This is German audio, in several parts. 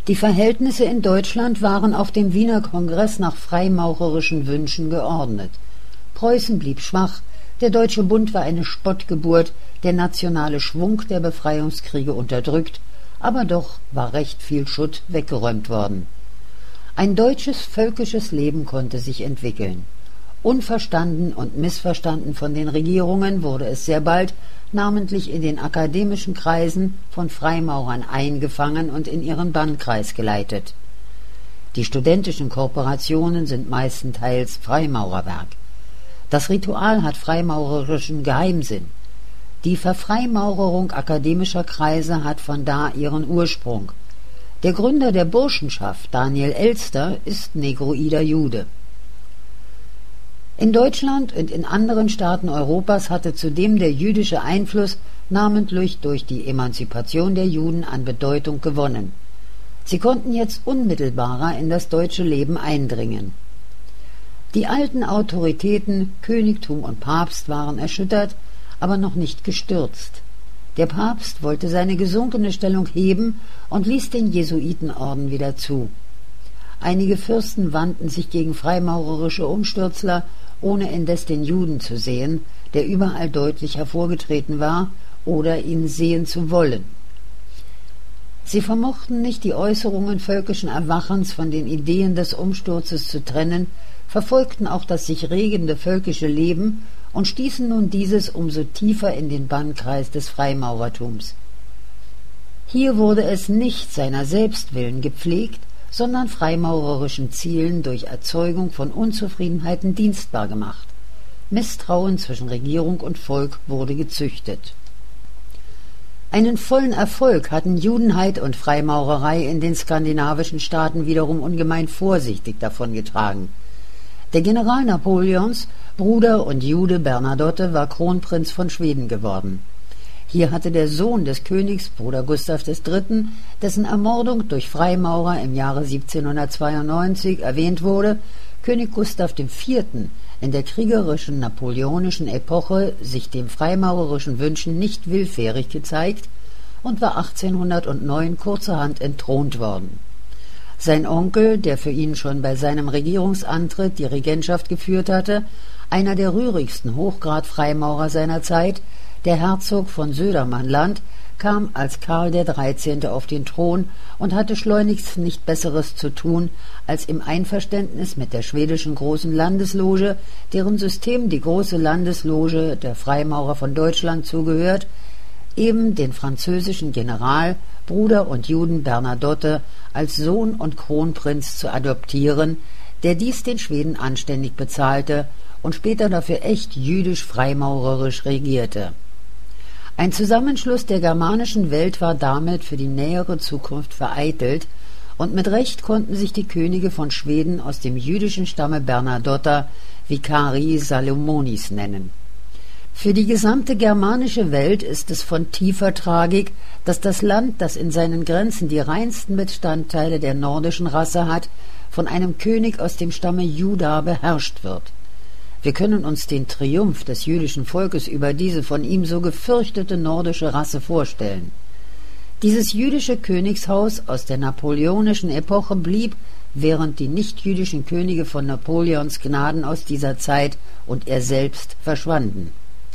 Die Verhältnisse in Deutschland waren auf dem Wiener Kongress nach freimaurerischen Wünschen geordnet. Preußen blieb schwach, der Deutsche Bund war eine Spottgeburt, der nationale Schwung der Befreiungskriege unterdrückt, aber doch war recht viel Schutt weggeräumt worden. Ein deutsches völkisches Leben konnte sich entwickeln. Unverstanden und missverstanden von den Regierungen wurde es sehr bald, namentlich in den akademischen Kreisen, von Freimaurern eingefangen und in ihren Bannkreis geleitet. Die studentischen Korporationen sind meistenteils Freimaurerwerk. Das Ritual hat freimaurerischen Geheimsinn. Die Verfreimaurerung akademischer Kreise hat von da ihren Ursprung. Der Gründer der Burschenschaft, Daniel Elster, ist negroider Jude. In Deutschland und in anderen Staaten Europas hatte zudem der jüdische Einfluss namentlich durch die Emanzipation der Juden an Bedeutung gewonnen. Sie konnten jetzt unmittelbarer in das deutsche Leben eindringen. Die alten Autoritäten, Königtum und Papst, waren erschüttert, aber noch nicht gestürzt. Der Papst wollte seine gesunkene Stellung heben und ließ den Jesuitenorden wieder zu. Einige Fürsten wandten sich gegen freimaurerische Umstürzler, ohne indes den Juden zu sehen, der überall deutlich hervorgetreten war, oder ihn sehen zu wollen. Sie vermochten nicht, die Äußerungen völkischen Erwachens von den Ideen des Umsturzes zu trennen, verfolgten auch das sich regende völkische Leben und stießen nun dieses umso tiefer in den Bannkreis des Freimaurertums. Hier wurde es nicht seiner selbst willen gepflegt, sondern freimaurerischen Zielen durch Erzeugung von Unzufriedenheiten dienstbar gemacht. Misstrauen zwischen Regierung und Volk wurde gezüchtet. Einen vollen Erfolg hatten Judenheit und Freimaurerei in den skandinavischen Staaten wiederum ungemein vorsichtig davongetragen. Der General Napoleons, Bruder und Jude Bernadotte, war Kronprinz von Schweden geworden. Hier hatte der Sohn des Königs, Bruder Gustav III., dessen Ermordung durch Freimaurer im Jahre 1792 erwähnt wurde, König Gustav IV. In der kriegerischen napoleonischen Epoche sich dem freimaurerischen Wünschen nicht willfährig gezeigt und war 1809 kurzerhand entthront worden. Sein Onkel, der für ihn schon bei seinem Regierungsantritt die Regentschaft geführt hatte, einer der rührigsten Hochgrad-Freimaurer seiner Zeit, der Herzog von Södermannland, kam als Karl der 13. auf den Thron und hatte schleunigst nicht Besseres zu tun, als im Einverständnis mit der schwedischen Großen Landesloge, deren System die Große Landesloge der Freimaurer von Deutschland zugehört, eben den französischen General, Bruder und Juden Bernadotte als Sohn und Kronprinz zu adoptieren, der dies den Schweden anständig bezahlte und später dafür echt jüdisch-freimaurerisch regierte. Ein Zusammenschluss der germanischen Welt war damit für die nähere Zukunft vereitelt, und mit Recht konnten sich die Könige von Schweden aus dem jüdischen Stamme Bernadotter Vicari Salomonis nennen. Für die gesamte germanische Welt ist es von tiefer Tragik, dass das Land, das in seinen Grenzen die reinsten Bestandteile der nordischen Rasse hat, von einem König aus dem Stamme Juda beherrscht wird. Wir können uns den Triumph des jüdischen Volkes über diese von ihm so gefürchtete nordische Rasse vorstellen. Dieses jüdische Königshaus aus der napoleonischen Epoche blieb, während die nichtjüdischen Könige von Napoleons Gnaden aus dieser Zeit und er selbst verschwanden.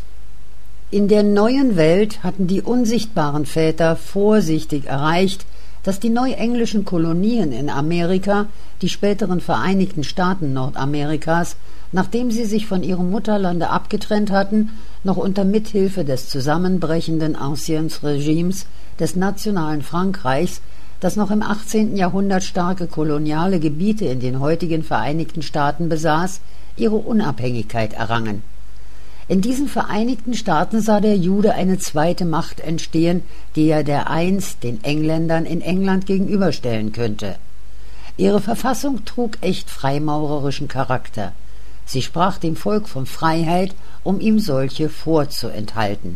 In der neuen Welt hatten die unsichtbaren Väter vorsichtig erreicht, dass die neuenglischen Kolonien in Amerika, die späteren Vereinigten Staaten Nordamerikas, nachdem sie sich von ihrem Mutterlande abgetrennt hatten, noch unter Mithilfe des zusammenbrechenden Anciens-Regimes des nationalen Frankreichs, das noch im 18. Jahrhundert starke koloniale Gebiete in den heutigen Vereinigten Staaten besaß, ihre Unabhängigkeit errangen. In diesen Vereinigten Staaten sah der Jude eine zweite Macht entstehen, die er dereinst den Engländern in England gegenüberstellen könnte. Ihre Verfassung trug echt freimaurerischen Charakter. Sie sprach dem Volk von Freiheit, um ihm solche vorzuenthalten.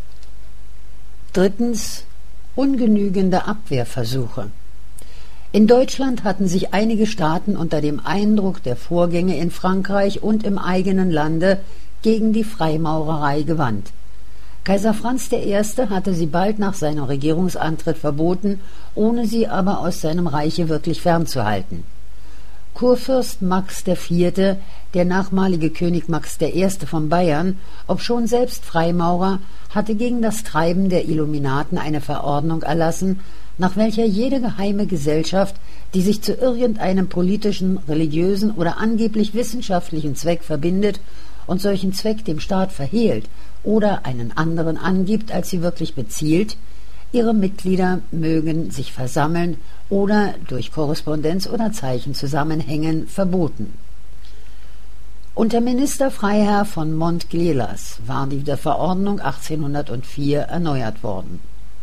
Drittens: ungenügende Abwehrversuche. In Deutschland hatten sich einige Staaten unter dem Eindruck der Vorgänge in Frankreich und im eigenen Lande gegen die Freimaurerei gewandt. Kaiser Franz I. hatte sie bald nach seinem Regierungsantritt verboten, ohne sie aber aus seinem Reiche wirklich fernzuhalten. Kurfürst Max IV., der nachmalige König Max I. von Bayern, obschon selbst Freimaurer, hatte gegen das Treiben der Illuminaten eine Verordnung erlassen, nach welcher jede geheime Gesellschaft, die sich zu irgendeinem politischen, religiösen oder angeblich wissenschaftlichen Zweck verbindet und solchen Zweck dem Staat verhehlt oder einen anderen angibt, als sie wirklich bezielt, ihre Mitglieder mögen sich versammeln oder durch Korrespondenz oder Zeichen zusammenhängen, verboten. Unter Minister Freiherr von Montgelas war die Verordnung 1804 erneuert worden.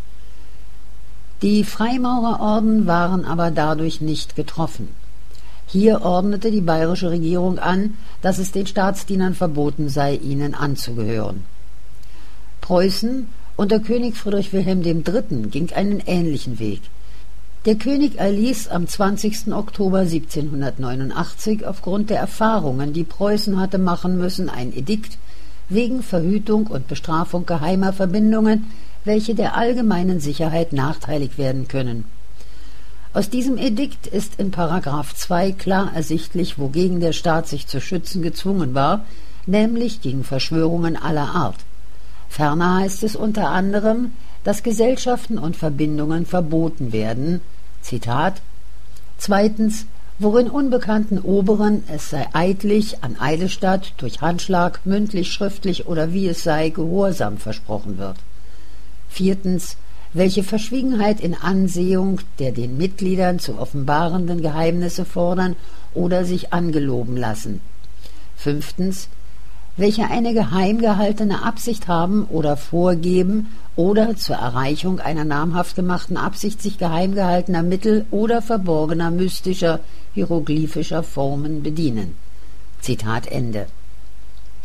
Die Freimaurerorden waren aber dadurch nicht getroffen. Hier ordnete die bayerische Regierung an, dass es den Staatsdienern verboten sei, ihnen anzugehören. Preußen unter König Friedrich Wilhelm III. Ging einen ähnlichen Weg. Der König erließ am 20. Oktober 1789 aufgrund der Erfahrungen, die Preußen hatte machen müssen, ein Edikt wegen Verhütung und Bestrafung geheimer Verbindungen, welche der allgemeinen Sicherheit nachteilig werden können. Aus diesem Edikt ist in § 2 klar ersichtlich, wogegen der Staat sich zu schützen gezwungen war, nämlich gegen Verschwörungen aller Art. Ferner heißt es unter anderem, dass Gesellschaften und Verbindungen verboten werden, Zitat, zweitens, worin unbekannten Oberen es sei eidlich an Eidesstatt durch Handschlag, mündlich, schriftlich oder wie es sei, Gehorsam versprochen wird. Viertens, welche Verschwiegenheit in Ansehung der den Mitgliedern zu offenbarenden Geheimnisse fordern oder sich angeloben lassen. Fünftens, welche eine geheim gehaltene Absicht haben oder vorgeben oder zur Erreichung einer namhaft gemachten Absicht sich geheim gehaltener Mittel oder verborgener mystischer, hieroglyphischer Formen bedienen. Zitat Ende.